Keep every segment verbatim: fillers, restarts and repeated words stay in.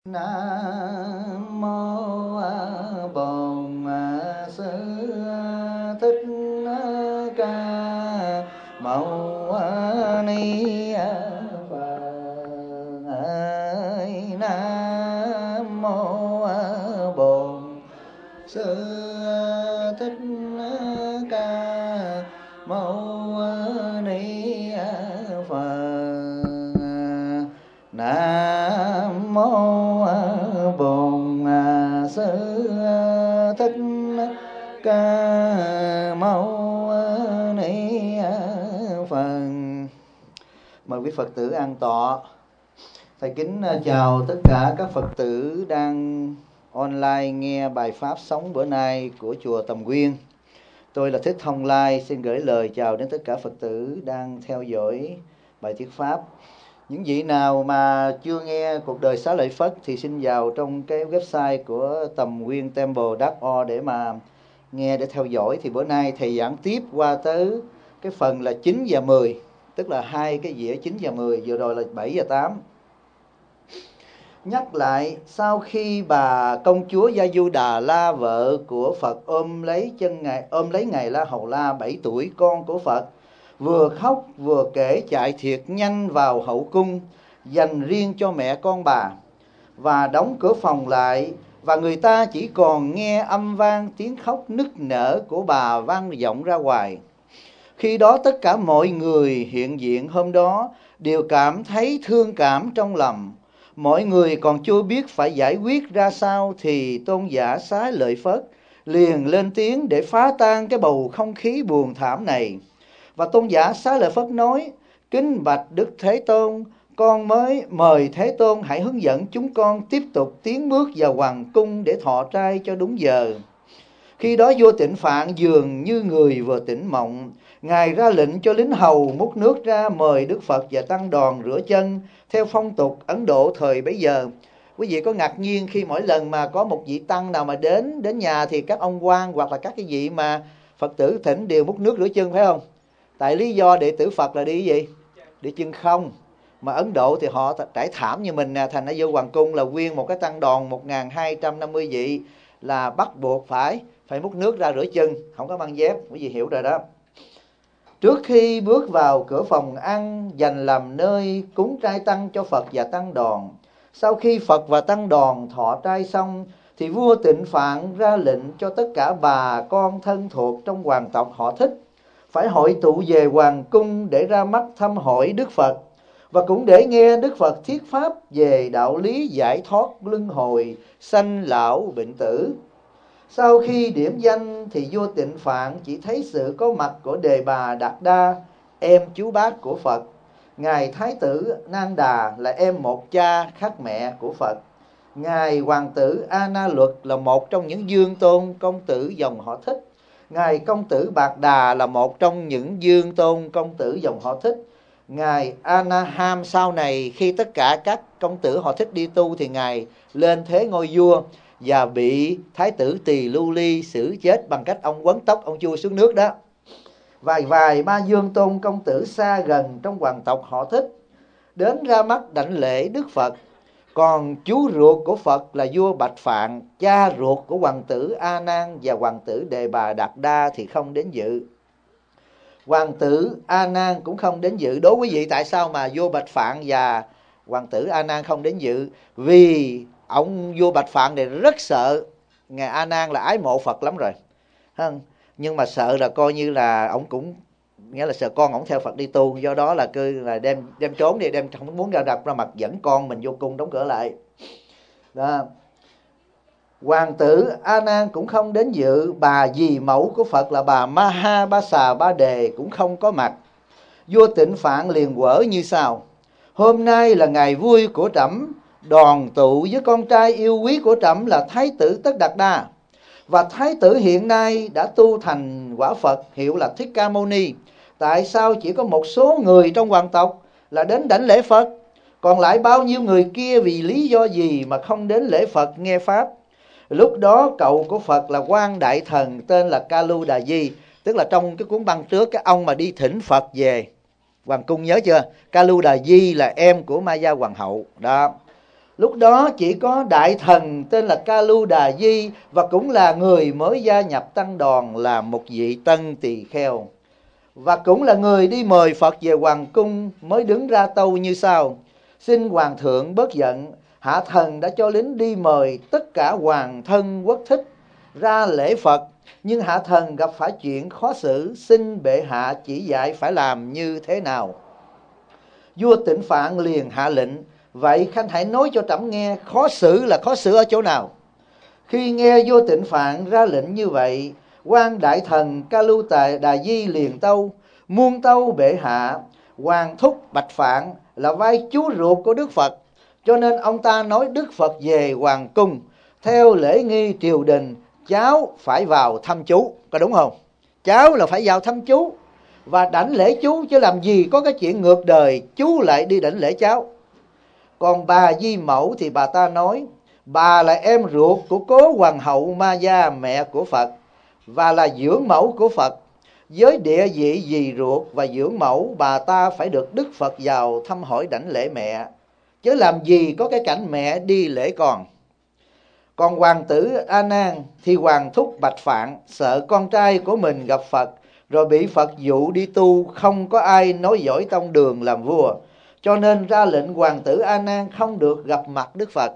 Nam mô Bổn Sư Thích Ca Mâu Ni Phật. Nam mô Bổn Sư Thích Ca Mâu Ni Phật. Nam mô Bổn Sư Thích Ca Mâu Ni Phật. Mời quý Phật tử an tọa. Thầy kính chào tất cả các Phật tử đang online nghe bài pháp sống bữa nay của chùa Tầm Quyên. Tôi là Thích Thông Lai, xin gửi lời chào đến tất cả Phật tử đang theo dõi bài thuyết pháp. Những vị nào mà chưa nghe cuộc đời Xá Lợi Phất thì xin vào trong cái website của Tầm Quyên temple chấm org để mà nghe, để theo dõi. Thì bữa nay thầy giảng tiếp qua tới cái phần là chín và mười, tức là hai cái dĩa chín và mười, vừa rồi là bảy và tám. Nhắc lại, sau khi bà công chúa Gia Du Đà La, vợ của Phật, ôm lấy chân ngài, ôm lấy ngài La Hầu La bảy tuổi, con của Phật, vừa khóc vừa kể chạy thiệt nhanh vào hậu cung dành riêng cho mẹ con bà, và đóng cửa phòng lại, và người ta chỉ còn nghe âm vang tiếng khóc nức nở của bà vang vọng ra ngoài. Khi đó tất cả mọi người hiện diện hôm đó đều cảm thấy thương cảm trong lòng. Mọi người còn chưa biết phải giải quyết ra sao thì tôn giả Xá Lợi Phất liền lên tiếng để phá tan cái bầu không khí buồn thảm này. Và tôn giả Xá Lợi Phất nói: kính bạch Đức Thế Tôn, con mới mời Thế Tôn hãy hướng dẫn chúng con tiếp tục tiến bước vào hoàng cung để thọ trai cho đúng giờ. Khi đó vua Tịnh Phạn dường như người vừa tỉnh mộng, ngài ra lệnh cho lính hầu múc nước ra mời Đức Phật và tăng đoàn rửa chân theo phong tục Ấn Độ thời bấy giờ. Quý vị có ngạc nhiên khi mỗi lần mà có một vị tăng nào mà đến đến nhà thì các ông quan hoặc là các cái vị mà Phật tử thỉnh đều múc nước rửa chân, phải không? Tại lý do đệ tử Phật là đi gì? Đi chân không. Mà Ấn Độ thì họ trải thảm như mình nè, thành ra vô hoàng cung là nguyên một cái tăng đoàn một nghìn hai trăm năm mươi vị là bắt buộc phải phải múc nước ra rửa chân, không có mang dép. Quý vị hiểu rồi đó. Trước khi bước vào cửa phòng ăn dành làm nơi cúng trai tăng cho Phật và tăng đoàn, sau khi Phật và tăng đoàn thọ trai xong thì vua Tịnh Phạn ra lệnh cho tất cả bà con thân thuộc trong hoàng tộc họ Thích phải hội tụ về hoàng cung để ra mắt thăm hỏi Đức Phật, và cũng để nghe Đức Phật thuyết pháp về đạo lý giải thoát luân hồi, sanh lão bệnh tử. Sau khi điểm danh thì vua Tịnh Phạn chỉ thấy sự có mặt của Đề Bà Đạt Đa, em chú bác của Phật. Ngài Thái tử Nang Đà là em một cha khác mẹ của Phật. Ngài Hoàng tử A Na Luật là một trong những dương tôn công tử dòng họ Thích. Ngài công tử Bạc Đà là một trong những dương tôn công tử dòng họ Thích. Ngài Anaham sau này khi tất cả các công tử họ Thích đi tu thì ngài lên thế ngôi vua và bị thái tử Tỳ Lưu Ly xử chết bằng cách ông quấn tóc ông chui xuống nước đó. Vài vài ba dương tôn công tử xa gần trong hoàng tộc họ Thích đến ra mắt đảnh lễ Đức Phật. Còn chú ruột của Phật là vua Bạch Phạn, cha ruột của hoàng tử A Nan và hoàng tử Đề Bà Đạt Đa thì không đến dự. Hoàng tử A Nan cũng không đến dự. Đố quý vị tại sao mà vua Bạch Phạn và hoàng tử A Nan không đến dự? Vì ông vua Bạch Phạn này rất sợ ngài A Nan là ái mộ Phật lắm rồi, nhưng mà sợ là coi như là ông cũng nghĩa là sợ con ổng theo Phật đi tu, do đó là cứ là đem đem trốn đi, đem không muốn ra đập ra mặt dẫn con mình vô cung đóng cửa lại đó. Hoàng tử A Nan cũng không đến dự. Bà dì mẫu của Phật là bà Maha Ba Xà Ba Đề cũng không có mặt. Vua Tịnh Phạn liền quở như sau: hôm nay là ngày vui của trẫm, đoàn tụ với con trai yêu quý của trẫm là Thái tử Tất Đạt Đa, và Thái tử hiện nay đã tu thành quả Phật hiệu là Thích Ca Mâu Ni. Tại sao chỉ có một số người trong hoàng tộc là đến đảnh lễ Phật, còn lại bao nhiêu người kia vì lý do gì mà không đến lễ Phật nghe pháp? Lúc đó cậu của Phật là Quan Đại Thần tên là Kalu Đà Di, tức là trong cái cuốn băng trước cái ông mà đi thỉnh Phật về hoàng cung, nhớ chưa? Kalu Đà Di là em của Maya Hoàng hậu đó. Lúc đó chỉ có đại thần tên là Ca Lu Đà Di, và cũng là người mới gia nhập tăng đoàn, là một vị tân tỳ kheo, và cũng là người đi mời Phật về hoàng cung, mới đứng ra tâu như sau: xin hoàng thượng bớt giận, hạ thần đã cho lính đi mời tất cả hoàng thân quốc thích ra lễ Phật, nhưng hạ thần gặp phải chuyện khó xử, xin bệ hạ chỉ dạy phải làm như thế nào. Vua Tịnh Phạn liền hạ lệnh: vậy khanh hãy nói cho trẫm nghe, khó xử là khó xử ở chỗ nào? Khi nghe vua Tịnh Phạn ra lệnh như vậy, quan đại thần Ca Lu Đà Di liền tâu: muôn tâu bệ hạ, Hoàng thúc Bạch Phạn là vai chú ruột của Đức Phật, cho nên ông ta nói Đức Phật về hoàng cung, theo lễ nghi triều đình, cháu phải vào thăm chú, có đúng không? Cháu là phải vào thăm chú và đảnh lễ chú, chứ làm gì có cái chuyện ngược đời chú lại đi đảnh lễ cháu. Còn bà Di Mẫu thì bà ta nói: bà là em ruột của cố hoàng hậu Ma Gia, mẹ của Phật, và là dưỡng mẫu của Phật. Với địa vị dì ruột và dưỡng mẫu, bà ta phải được Đức Phật vào thăm hỏi đảnh lễ mẹ, chứ làm gì có cái cảnh mẹ đi lễ con. Còn hoàng tử A Nan thì hoàng thúc Bạch Phạn sợ con trai của mình gặp Phật rồi bị Phật dụ đi tu, không có ai nối dõi tông đường làm vua, cho nên ra lệnh hoàng tử A Nan không được gặp mặt Đức Phật.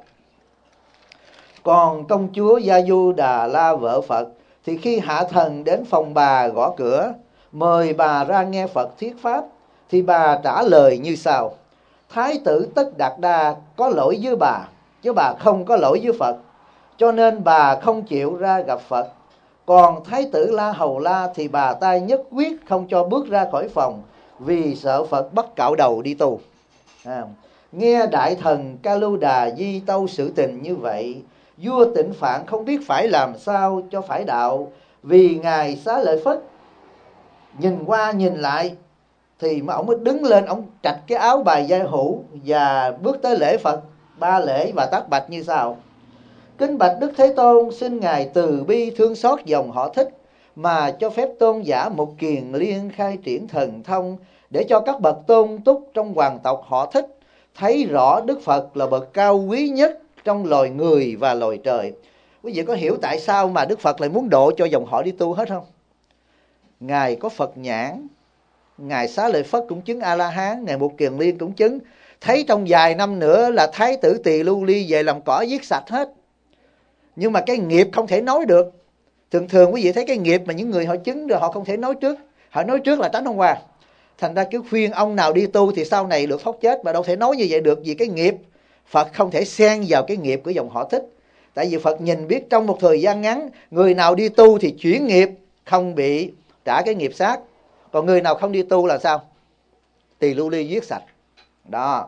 Còn công chúa Gia Du Đà La vợ Phật thì khi hạ thần đến phòng bà gõ cửa, mời bà ra nghe Phật thuyết pháp, thì bà trả lời như sau: Thái tử Tất Đạt Đa có lỗi với bà, chứ bà không có lỗi với Phật, cho nên bà không chịu ra gặp Phật. Còn Thái tử La Hầu La thì bà ta nhất quyết không cho bước ra khỏi phòng, vì sợ Phật bắt cạo đầu đi tù. À, nghe đại thần Ca Lu Đà Di tâu sự tình như vậy, vua Tịnh Phạn không biết phải làm sao cho phải đạo, vì ngài Xá Lợi Phất nhìn qua nhìn lại thì mà ông mới đứng lên, ông trạch cái áo bài giai hữu và bước tới lễ Phật ba lễ và tác bạch như sau: kính bạch Đức Thế Tôn, xin ngài từ bi thương xót dòng họ Thích, mà cho phép tôn giả Mục Kiền Liên khai triển thần thông, để cho các bậc tôn túc trong hoàng tộc họ Thích thấy rõ Đức Phật là bậc cao quý nhất trong loài người và loài trời. Quý vị có hiểu tại sao mà Đức Phật lại muốn độ cho dòng họ đi tu hết không? Ngài có Phật nhãn, ngài Xá Lợi Phất cũng chứng A La Hán, ngài Mục Kiền Liên cũng chứng, thấy trong vài năm nữa là Thái tử Tỳ Lưu Ly về làm cỏ giết sạch hết. Nhưng mà cái nghiệp không thể nói được. Thường thường quý vị thấy cái nghiệp mà những người họ chứng rồi họ không thể nói trước, họ nói trước là tránh không qua. Thành ra cứ khuyên ông nào đi tu thì sau này được thoát chết, mà đâu thể nói như vậy được, vì cái nghiệp Phật không thể xen vào cái nghiệp của dòng họ Thích. Tại vì Phật nhìn biết trong một thời gian ngắn, người nào đi tu thì chuyển nghiệp, không bị trả cái nghiệp sát. Còn người nào không đi tu là sao? Tỳ Lưu Ly giết sạch. Đó.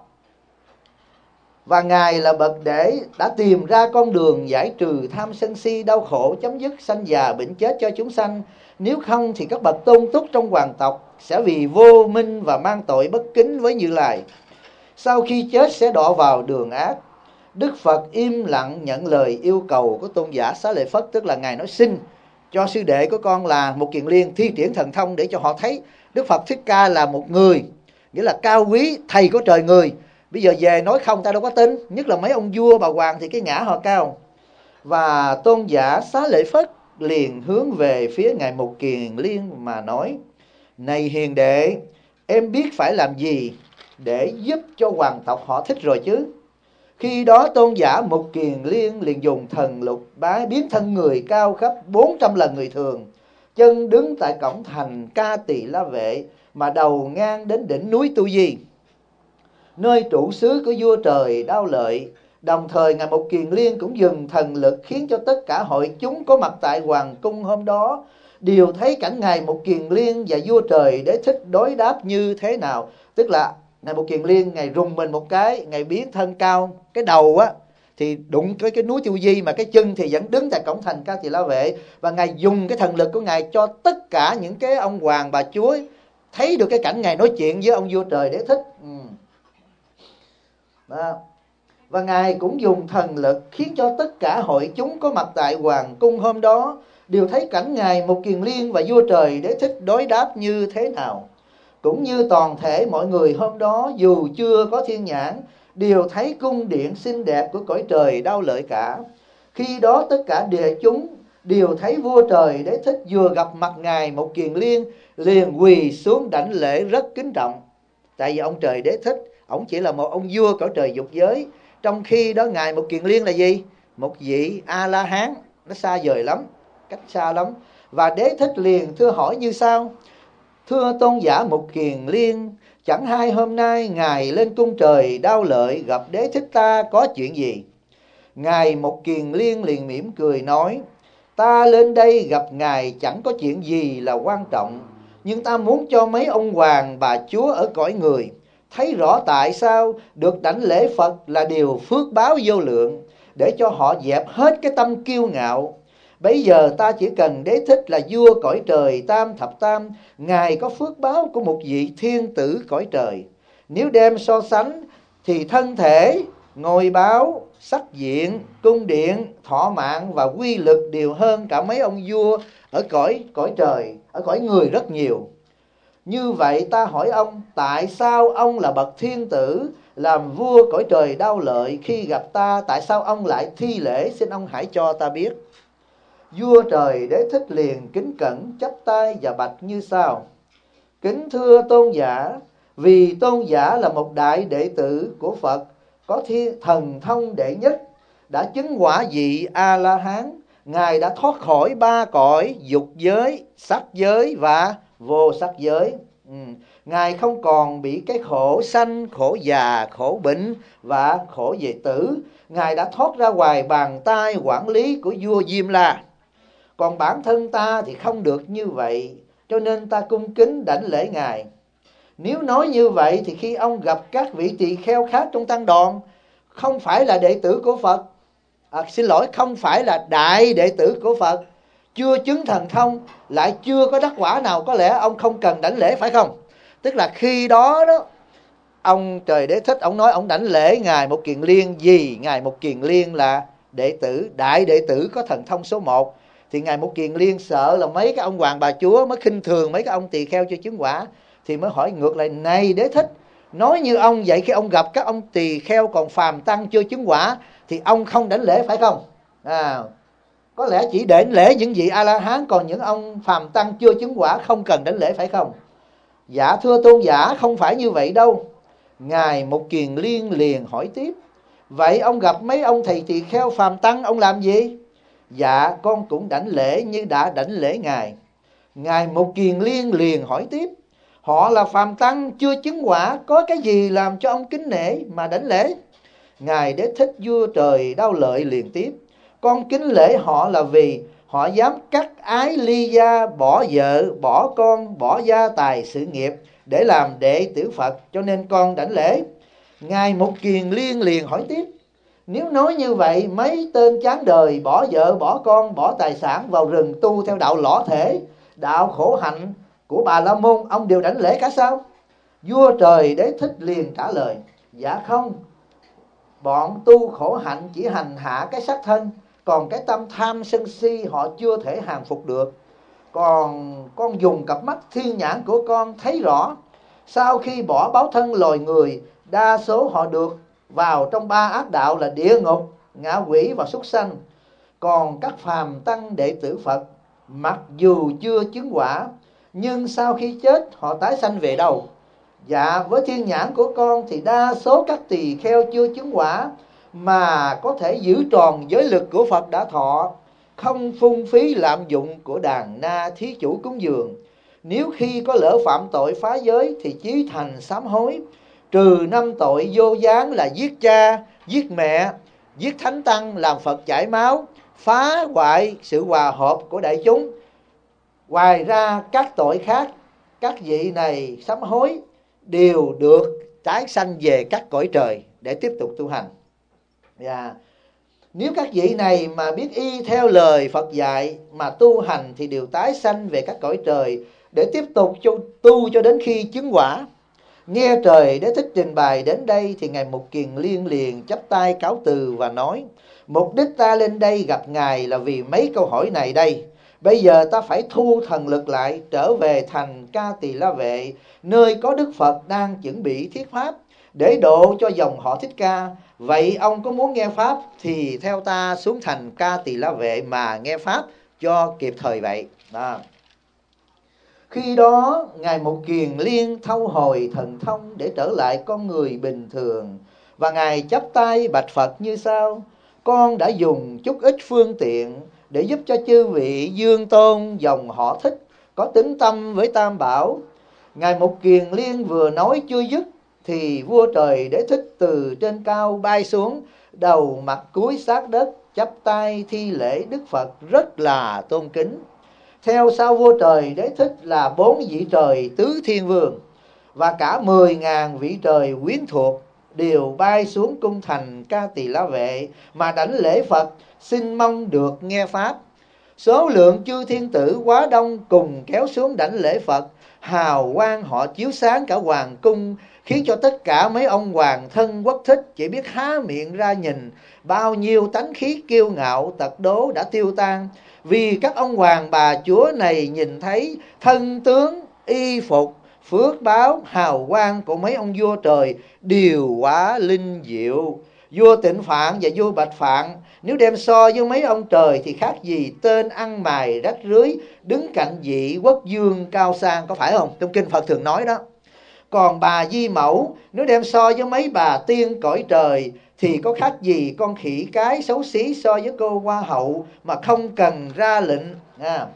Và ngài là bậc để đã tìm ra con đường giải trừ tham sân si, đau khổ, chấm dứt sanh già bệnh chết cho chúng sanh. Nếu không thì các bậc tôn túc trong hoàng tộc sẽ vì vô minh và mang tội bất kính với Như Lai, sau khi chết sẽ đọa vào đường ác. Đức Phật im lặng nhận lời yêu cầu của tôn giả Xá Lợi Phất, tức là ngài nói xin cho sư đệ của con là Mục Kiền Liên thi triển thần thông, để cho họ thấy Đức Phật Thích Ca là một người, nghĩa là cao quý, thầy của trời người. Bây giờ về nói không ta đâu có tin, nhất là mấy ông vua bà hoàng thì cái ngã họ cao. Và tôn giả Xá Lợi Phất liền hướng về phía ngài Mục Kiền Liên mà nói: này hiền đệ, em biết phải làm gì để giúp cho hoàng tộc họ Thích rồi chứ? Khi đó tôn giả Mục Kiền Liên liền dùng thần lục bái, biến thân người cao khắp bốn trăm lần người thường, chân đứng tại cổng thành Ca Tỳ La Vệ, mà đầu ngang đến đỉnh núi Tu Di, nơi trụ xứ của vua trời Đao Lợi. Đồng thời ngài Mục Kiền Liên cũng dùng thần lực khiến cho tất cả hội chúng có mặt tại hoàng cung hôm đó đều thấy cảnh ngài Mục Kiền Liên và vua trời Đế Thích đối đáp như thế nào. Tức là ngài Mục Kiền Liên, ngài rùng mình một cái, ngài biến thân cao, cái đầu á thì đụng với cái núi Tu Di, mà cái chân thì vẫn đứng tại cổng thành Ca Tỳ La Vệ. Và ngài dùng cái thần lực của ngài cho tất cả những cái ông hoàng bà chúa thấy được cái cảnh ngài nói chuyện với ông vua trời Đế Thích. ừ. Đó. Và ngài cũng dùng thần lực khiến cho tất cả hội chúng có mặt tại hoàng cung hôm đó đều thấy cảnh ngài Mục Kiền Liên và vua trời Đế Thích đối đáp như thế nào. Cũng như toàn thể mọi người hôm đó, dù chưa có thiên nhãn, đều thấy cung điện xinh đẹp của cõi trời Đao Lợi cả. Khi đó tất cả địa chúng đều thấy vua trời Đế Thích vừa gặp mặt ngài Một Kiền Liên, liền quỳ xuống đảnh lễ rất kính trọng. Tại vì ông trời Đế Thích, ông chỉ là một ông vua cõi trời dục giới, trong khi đó ngài Một Kiền Liên là gì? Một vị A La Hán, nó xa vời lắm, cách xa lắm. Và Đế Thích liền thưa hỏi như sau: thưa tôn giả Một Kiền Liên, chẳng hay hôm nay ngài lên cung trời Đao Lợi gặp Đế Thích ta có chuyện gì? Ngài Một Kiền Liên liền mỉm cười nói: ta lên đây gặp ngài chẳng có chuyện gì là quan trọng, nhưng ta muốn cho mấy ông hoàng bà chúa ở cõi người thấy rõ tại sao được đảnh lễ Phật là điều phước báo vô lượng, để cho họ dẹp hết cái tâm kiêu ngạo. Bây giờ ta chỉ cần Đế Thích là vua cõi trời Tam Thập Tam, ngài có phước báo của một vị thiên tử cõi trời. Nếu đem so sánh thì thân thể, ngôi báo, sắc diện, cung điện, thọ mạng và quy lực đều hơn cả mấy ông vua ở cõi cõi trời, ở cõi người rất nhiều. Như vậy ta hỏi ông, tại sao ông là bậc thiên tử, làm vua cõi trời Đao Lợi, khi gặp ta tại sao ông lại thi lễ? Xin ông hãy cho ta biết. Vua trời Đế Thích liền kính cẩn chắp tay và bạch như sau: kính thưa tôn giả, vì tôn giả là một đại đệ tử của Phật, có thiên thần thông đệ nhất, đã chứng quả vị A La Hán. Ngài đã thoát khỏi ba cõi dục giới, sắc giới và vô sắc giới. ừ. Ngài không còn bị cái khổ sanh, khổ già, khổ bệnh và khổ về tử. Ngài đã thoát ra ngoài bàn tay quản lý của vua Diêm La. Còn bản thân ta thì không được như vậy, cho nên ta cung kính đảnh lễ ngài. Nếu nói như vậy thì khi ông gặp các vị tỳ kheo khác trong tăng đoàn, không phải là đệ tử của Phật, à, xin lỗi, không phải là đại đệ tử của Phật, chưa chứng thần thông, lại chưa có đắc quả nào, có lẽ ông không cần đảnh lễ, phải không? Tức là khi đó đó, ông trời Đế Thích, ông nói ông đảnh lễ ngài Một Kiền Liên vì ngài Một Kiền Liên là đệ tử, đại đệ tử có thần thông số một. Thì ngài Một Kiền Liên sợ là mấy cái ông hoàng bà chúa mới khinh thường mấy cái ông tỳ kheo chưa chứng quả, thì mới hỏi ngược lại: này Đế Thích, nói như ông vậy, khi ông gặp các ông tỳ kheo còn phàm tăng chưa chứng quả thì ông không đảnh lễ, phải không? À, có lẽ chỉ đảnh lễ những vị A La Hán, còn những ông phàm tăng chưa chứng quả không cần đảnh lễ, phải không? Dạ thưa tôn giả, không phải như vậy đâu. Ngài Một Kiền Liên liền hỏi tiếp: vậy ông gặp mấy ông thầy tỳ kheo phàm tăng, ông làm gì? Dạ con cũng đảnh lễ như đã đảnh lễ ngài. Ngài Một Kiền Liên liền hỏi tiếp: họ là phàm tăng chưa chứng quả, có cái gì làm cho ông kính nể mà đảnh lễ? Ngài Đế Thích vua trời Đao Lợi liền tiếp: con kính lễ họ là vì họ dám cắt ái ly gia, bỏ vợ, bỏ con, bỏ gia tài sự nghiệp để làm đệ tử Phật, cho nên con đảnh lễ. Ngài Một Kiền Liên liền hỏi tiếp: nếu nói như vậy, mấy tên chán đời bỏ vợ, bỏ con, bỏ tài sản vào rừng tu theo đạo lõ thể, đạo khổ hạnh của Bà La Môn, ông đều đảnh lễ cả sao? Vua trời Đế Thích liền trả lời: dạ không, bọn tu khổ hạnh chỉ hành hạ cái xác thân, còn cái tâm tham sân si họ chưa thể hàng phục được. Còn con dùng cặp mắt thiên nhãn của con thấy rõ, sau khi bỏ báo thân loài người, đa số họ được vào trong ba ác đạo là địa ngục, ngạ quỷ và súc sanh. Còn các phàm tăng đệ tử Phật, mặc dù chưa chứng quả, nhưng sau khi chết họ tái sanh về đâu? Dạ với thiên nhãn của con thì đa số các tỳ kheo chưa chứng quả mà có thể giữ tròn giới lực của Phật đã thọ, không phung phí lạm dụng của đàn na thí chủ cúng dường. Nếu khi có lỡ phạm tội phá giới thì chí thành sám hối, trừ năm tội vô gián là giết cha, giết mẹ, giết thánh tăng, làm Phật chảy máu, phá hoại sự hòa hợp của đại chúng. Ngoài ra các tội khác, các vị này sám hối đều được tái sanh về các cõi trời để tiếp tục tu hành. Và nếu các vị này mà biết y theo lời Phật dạy mà tu hành thì đều tái sanh về các cõi trời để tiếp tục tu cho đến khi chứng quả. Nghe trời Đế Thích trình bày đến đây thì ngài Một Kiền Liên liền chắp tay cáo từ và nói: mục đích ta lên đây gặp ngài là vì mấy câu hỏi này đây. Bây giờ ta phải thu thần lực lại, trở về thành Ca Tỳ La Vệ, nơi có Đức Phật đang chuẩn bị thuyết pháp, để độ cho dòng họ Thích Ca. Vậy ông có muốn nghe pháp thì theo ta xuống thành Ca Tỳ La Vệ mà nghe pháp cho kịp thời vậy. Đó. Khi đó Ngài Một Kiền Liên thâu hồi thần thông để trở lại con người bình thường, và Ngài chắp tay bạch Phật như sau: con đã dùng chút ít phương tiện để giúp cho chư vị dương tôn dòng họ Thích có tín tâm với Tam Bảo. Ngài Một Kiền Liên vừa nói chưa dứt thì vua trời Đế Thích từ trên cao bay xuống, đầu mặt cúi sát đất, chắp tay thi lễ Đức Phật rất là tôn kính. Theo sau vua trời Đế Thích là bốn vị trời tứ thiên vương và cả mười ngàn vị trời quyến thuộc đều bay xuống cung thành Ca Tỳ La Vệ mà đảnh lễ Phật, xin mong được nghe pháp. Số lượng chư thiên tử quá đông cùng kéo xuống đảnh lễ Phật, hào quang họ chiếu sáng cả hoàng cung, khiến cho tất cả mấy ông hoàng thân quốc thích chỉ biết há miệng ra nhìn. Bao nhiêu tánh khí kiêu ngạo tật đố đã tiêu tan, vì các ông hoàng bà chúa này nhìn thấy thân tướng, y phục, phước báo, hào quang của mấy ông vua trời đều quá linh diệu. Vua Tịnh Phạn và vua Bạch Phạn nếu đem so với mấy ông trời thì khác gì tên ăn mày rách rưới đứng cạnh vị quốc vương cao sang, có phải không? Trong kinh Phật thường nói đó. Còn bà Di Mẫu nếu đem so với mấy bà tiên cõi trời thì có khác gì con khỉ cái xấu xí so với cô Hoa Hậu mà không cần ra lệnh. À.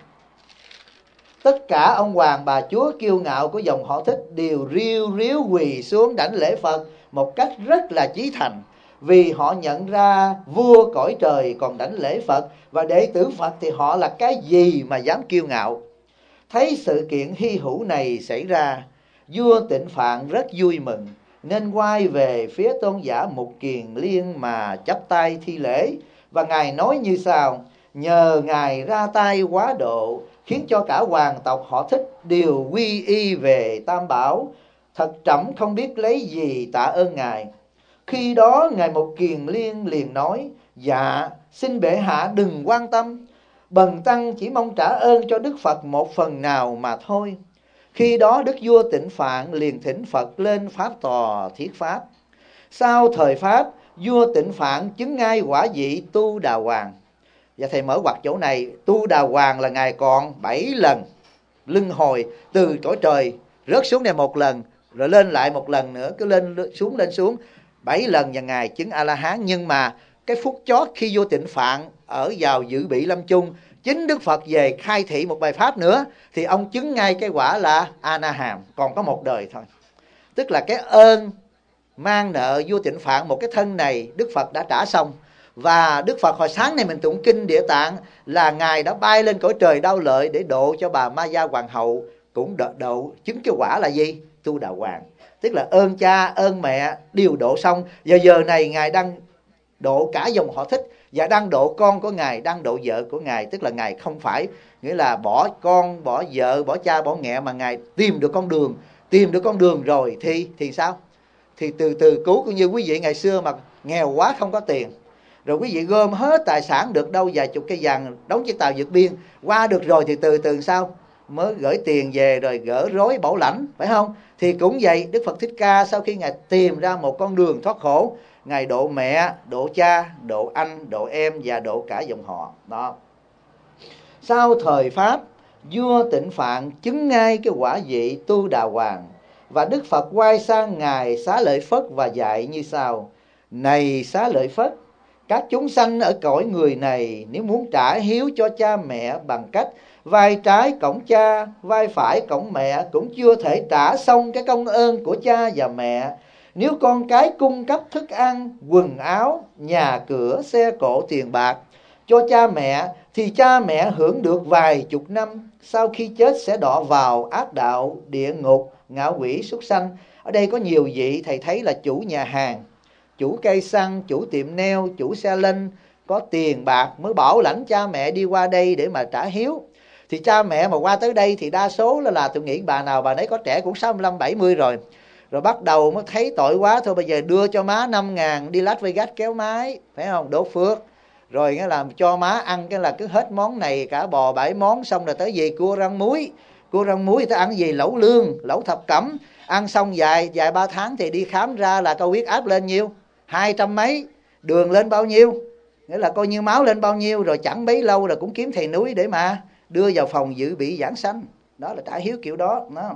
Tất cả ông hoàng bà chúa kiêu ngạo của dòng họ Thích đều riêu riếu quỳ xuống đảnh lễ Phật một cách rất là chí thành, vì họ nhận ra vua cõi trời còn đảnh lễ Phật, và đệ tử Phật thì họ là cái gì mà dám kiêu ngạo. Thấy sự kiện hy hữu này xảy ra, vua Tịnh Phạn rất vui mừng, nên quay về phía tôn giả Một Kiền Liên mà chắp tay thi lễ. Và Ngài nói như sau: nhờ Ngài ra tay quá độ, khiến cho cả hoàng tộc họ Thích đều quy y về Tam Bảo. Thật trẫm không biết lấy gì tạ ơn Ngài. Khi đó Ngài Một Kiền Liên liền nói: dạ, xin bệ hạ đừng quan tâm, bần tăng chỉ mong trả ơn cho Đức Phật một phần nào mà thôi. Khi đó Đức vua Tịnh Phạn liền thỉnh Phật lên pháp tòa thuyết pháp. Sau thời pháp, vua Tịnh Phạn chứng ngay quả vị Tu Đà Hoàng. Và thầy mở ngoặt chỗ này, Tu Đà Hoàng là Ngài còn bảy lần luân hồi từ cõi trời rớt xuống đây một lần, rồi lên lại một lần nữa, cứ lên xuống lên xuống bảy lần, và Ngài chứng A-la-hán. Nhưng mà cái phút chót khi vua Tịnh Phạn ở vào dự bị lâm chung, chính Đức Phật về khai thị một bài pháp nữa thì ông chứng ngay cái quả là A-na-hàm, còn có một đời thôi. Tức là cái ơn mang nợ vua Tịnh Phạn một cái thân này Đức Phật đã trả xong. Và Đức Phật hồi sáng này mình tụng kinh Địa Tạng là Ngài đã bay lên cõi trời Đau Lợi để độ cho bà Ma Gia Hoàng hậu, cũng độ, độ chứng cái quả là gì? Tu Đà Hoàng. Tức là ơn cha ơn mẹ đều độ xong. Giờ giờ này Ngài đang độ cả dòng họ Thích, và đang độ con của Ngài, đang độ vợ của Ngài. Tức là Ngài không phải nghĩa là bỏ con, bỏ vợ, bỏ cha, bỏ mẹ, mà Ngài tìm được con đường. Tìm được con đường rồi thì thì sao? Thì từ từ cứu, cũng như quý vị ngày xưa mà nghèo quá không có tiền, rồi quý vị gom hết tài sản được đâu vài chục cây vàng đóng chiếc tàu vượt biên, qua được rồi thì từ từ sao mới gửi tiền về rồi gỡ rối bảo lãnh, phải không? Thì cũng vậy, Đức Phật Thích Ca sau khi Ngài tìm ra một con đường thoát khổ, Ngài độ mẹ, độ cha, độ anh, độ em và độ cả dòng họ. Đó. Sau thời Pháp, vua Tịnh Phạn chứng ngay cái quả vị Tu Đà Hoàng, và Đức Phật quay sang Ngài Xá Lợi Phất và dạy như sau: này Xá Lợi Phất, các chúng sanh ở cõi người này nếu muốn trả hiếu cho cha mẹ bằng cách vai trái cổng cha, vai phải cổng mẹ, cũng chưa thể trả xong cái công ơn của cha và mẹ. Nếu con cái cung cấp thức ăn, quần áo, nhà cửa, xe cộ, tiền bạc cho cha mẹ, thì cha mẹ hưởng được vài chục năm, sau khi chết sẽ đọa vào ác đạo, địa ngục, ngạ quỷ, súc sanh. Ở đây có nhiều vị thầy thấy là chủ nhà hàng, chủ cây xăng, chủ tiệm neo, chủ xe lênh, có tiền bạc mới bảo lãnh cha mẹ đi qua đây để mà trả hiếu. Thì cha mẹ mà qua tới đây thì đa số là, là tôi nghĩ bà nào bà nấy có trẻ cũng sáu mươi lăm bảy mươi rồi. Rồi bắt đầu mới thấy tội quá, thôi bây giờ đưa cho má năm ngàn đi Las Vegas kéo máy, phải không? Đốt phước. Rồi cái làm cho má ăn cái là cứ hết món này cả bò bảy món, xong rồi tới gì cua rang muối. Cua rang muối ta ăn gì? Lẩu lương, lẩu thập cẩm. ăn xong vài vài ba tháng thì đi khám ra là coi huyết áp lên nhiêu, hai trăm mấy, đường lên bao nhiêu, nghĩa là coi như máu lên bao nhiêu, rồi chẳng bấy lâu là cũng kiếm thầy núi để mà đưa vào phòng dự bị giảng sanh. Đó là trả hiếu kiểu đó, đó.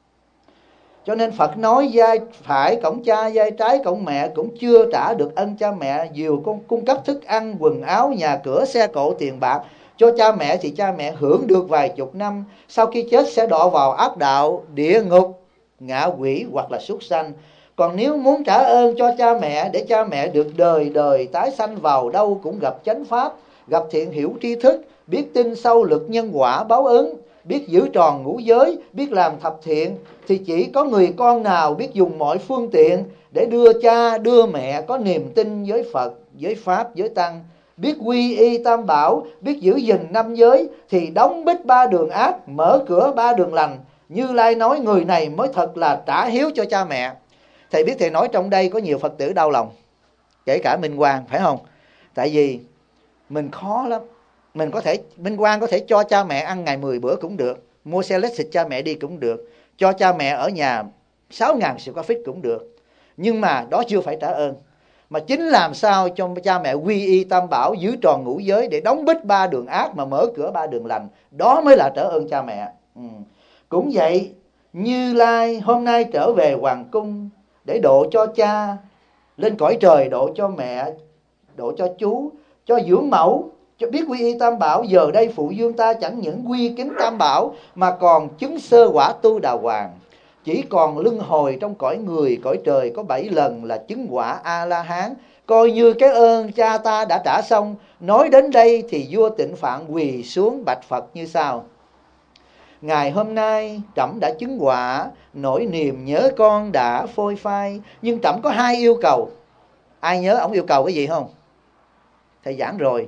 Cho nên Phật nói vai phải cổng cha, vai trái cổng mẹ cũng chưa trả được ân cha mẹ. Dù con cung cấp thức ăn, quần áo, nhà cửa, xe cộ, tiền bạc cho cha mẹ thì cha mẹ hưởng được vài chục năm, sau khi chết sẽ đọa vào ác đạo, địa ngục, ngạ quỷ hoặc là súc sanh. Còn nếu muốn trả ơn cho cha mẹ để cha mẹ được đời đời tái sanh vào đâu cũng gặp chánh pháp, gặp thiện hiểu tri thức, biết tin sâu lực nhân quả báo ứng, biết giữ tròn ngũ giới, biết làm thập thiện, thì chỉ có người con nào biết dùng mọi phương tiện để đưa cha đưa mẹ có niềm tin với Phật, với Pháp, với Tăng, biết quy y tam bảo, biết giữ gìn năm giới, thì đóng bít ba đường ác, mở cửa ba đường lành. Như Lai nói người này mới thật là trả hiếu cho cha mẹ. Thầy biết thầy nói trong đây có nhiều Phật tử đau lòng, kể cả Minh Quang, phải không? Tại vì mình khó lắm. Mình có thể, Minh Quang có thể cho cha mẹ ăn ngày mười bữa cũng được, mua xe lết xịt cha mẹ đi cũng được, cho cha mẹ ở nhà sáu ngàn square feet cũng được. Nhưng mà đó chưa phải trả ơn. Mà chính làm sao cho cha mẹ quy y tam bảo, giữ tròn ngũ giới để đóng bít ba đường ác mà mở cửa ba đường lành, đó mới là trả ơn cha mẹ. Ừ. Cũng vậy, Như Lai hôm nay trở về hoàng cung để độ cho cha lên cõi trời, độ cho mẹ, độ cho chú, cho dưỡng mẫu, cho biết quy y tam bảo. Giờ đây phụ dương ta chẳng những quy kính tam bảo mà còn chứng sơ quả tu đà hoàng. Chỉ còn luân hồi trong cõi người, cõi trời có bảy lần là chứng quả A-la-hán. Coi như cái ơn cha ta đã trả xong. Nói đến đây thì vua Tịnh Phạn quỳ xuống bạch Phật như sau: ngày hôm nay trẫm đã chứng quả, nỗi niềm nhớ con đã phôi phai, nhưng trẫm có hai yêu cầu. Ai nhớ ông yêu cầu cái gì không? Thầy giảng rồi,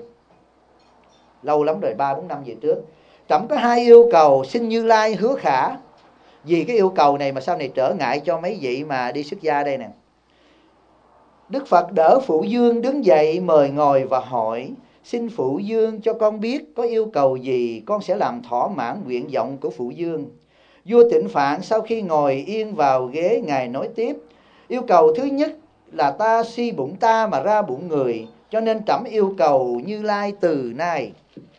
lâu lắm rồi, ba bốn năm về trước. Trẫm có hai yêu cầu, xin Như Lai hứa khả. Vì cái yêu cầu này mà sau này trở ngại cho mấy vị mà đi xuất gia đây nè. Đức Phật đỡ Phụ Dương đứng dậy mời ngồi và hỏi: xin Phụ Dương cho con biết có yêu cầu gì, con sẽ làm thỏa mãn nguyện vọng của Phụ Dương. Vua Tịnh Phạn sau khi ngồi yên vào ghế, ngài nói tiếp: yêu cầu thứ nhất là ta suy bụng ta mà ra bụng người, cho nên trẫm yêu cầu Như Lai từ nay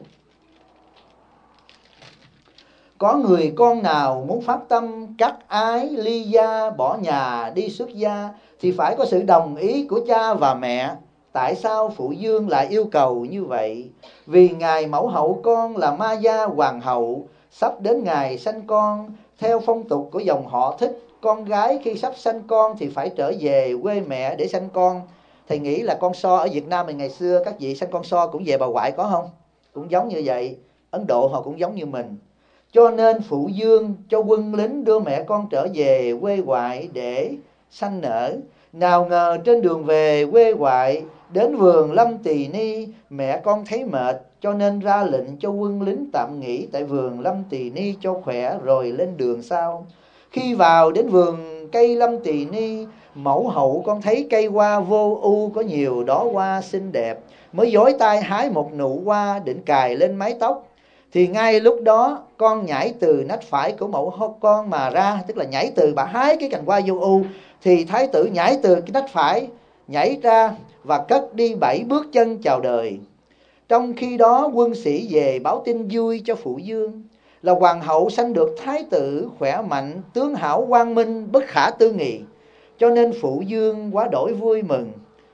có người con nào muốn phát tâm cắt ái ly gia, bỏ nhà đi xuất gia thì phải có sự đồng ý của cha và mẹ. Tại sao Phụ Dương lại yêu cầu như vậy? Vì ngài mẫu hậu con là Ma Gia hoàng hậu, sắp đến ngày sanh con. Theo phong tục của dòng họ Thích, con gái khi sắp sanh con thì phải trở về quê mẹ để sanh con. Thầy nghĩ là con so ở Việt Nam mình ngày xưa các vị sanh con so cũng về bà ngoại có không? Cũng giống như vậy. Ấn Độ họ cũng giống như mình. Cho nên Phụ Dương cho quân lính đưa mẹ con trở về quê ngoại để sanh nở. Nào ngờ trên đường về quê ngoại, đến vườn Lâm Tỳ Ni, mẹ con thấy mệt, cho nên ra lệnh cho quân lính tạm nghỉ tại vườn Lâm Tỳ Ni cho khỏe rồi lên đường sau. Khi vào đến vườn cây Lâm Tỳ Ni, mẫu hậu con thấy cây hoa vô ưu có nhiều đóa hoa xinh đẹp, mới dối tay hái một nụ hoa định cài lên mái tóc. Thì ngay lúc đó con nhảy từ nách phải của mẫu con mà ra, tức là nhảy từ bà hái cái cành hoa vô ưu, thì thái tử nhảy từ cái nách phải nhảy ra và cất đi bảy bước chân chào đời. Trong khi đó quân sĩ về báo tin vui cho Phụ Dương là hoàng hậu sanh được thái tử khỏe mạnh, tướng hảo quang minh, bất khả tư nghị. Cho nên Phụ Dương quá đổi vui mừng,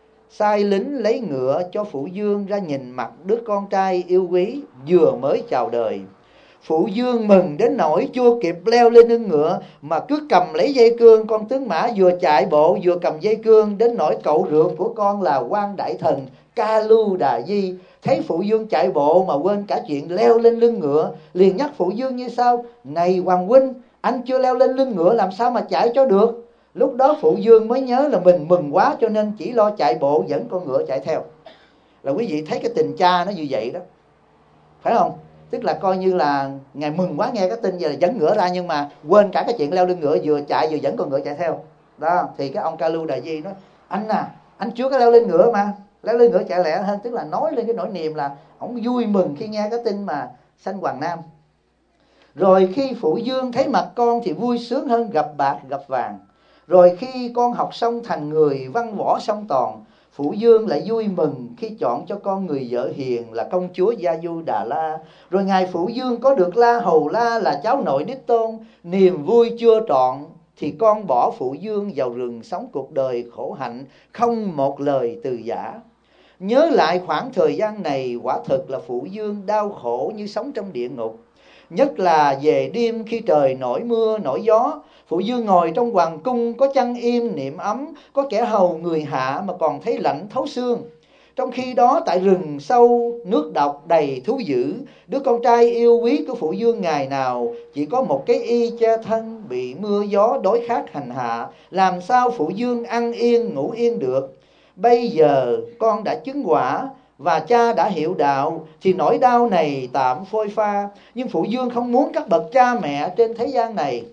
sai lính lấy ngựa cho Phụ Dương ra nhìn mặt đứa con trai yêu quý vừa mới chào đời. Phụ Dương mừng đến nỗi chưa kịp leo lên lưng ngựa mà cứ cầm lấy dây cương. Con tướng mã vừa chạy bộ vừa cầm dây cương, đến nỗi cậu ruột của con là Quan Đại Thần Ca Lu Đà Di thấy Phụ Dương chạy bộ mà quên cả chuyện leo lên lưng ngựa, liền nhắc Phụ Dương như sau: này Hoàng huynh, anh chưa leo lên lưng ngựa làm sao mà chạy cho được? Lúc đó Phụ Dương mới nhớ là mình mừng quá, cho nên chỉ lo chạy bộ dẫn con ngựa chạy theo. Là quý vị thấy cái tình cha nó như vậy đó, phải không? Tức là coi như là ngài mừng quá nghe cái tin vậy là dẫn ngựa ra, nhưng mà quên cả cái chuyện leo lưng ngựa, vừa chạy vừa dẫn con ngựa chạy theo. Đó, thì cái ông Ca Lu Đà Di nói: anh à, anh chưa có leo lên ngựa mà, leo lên ngựa chạy lẹ hơn. Tức là nói lên cái nỗi niềm là ông vui mừng khi nghe cái tin mà sanh Hoàng Nam. Rồi khi phụ dương thấy mặt con thì vui sướng hơn gặp bạc gặp vàng. Rồi khi con học xong thành người văn võ song toàn, phụ dương lại vui mừng khi chọn cho con người vợ hiền là công chúa Gia Du Đà La. Rồi ngài phụ dương có được La Hầu La là cháu nội đích tôn, niềm vui chưa trọn thì con bỏ phụ dương vào rừng sống cuộc đời khổ hạnh, không một lời từ giã. Nhớ lại khoảng thời gian này, quả thực là phụ dương đau khổ như sống trong địa ngục. Nhất là về đêm khi trời nổi mưa nổi gió, phụ dương ngồi trong hoàng cung có chăn im niệm ấm, có kẻ hầu người hạ mà còn thấy lạnh thấu xương. Trong khi đó tại rừng sâu nước độc đầy thú dữ, đứa con trai yêu quý của phụ dương ngày nào chỉ có một cái y che thân, bị mưa gió đói khát hành hạ, làm sao phụ dương ăn yên ngủ yên được. Bây giờ con đã chứng quả và cha đã hiểu đạo thì nỗi đau này tạm phôi pha. Nhưng phụ dương không muốn các bậc cha mẹ trên thế gian này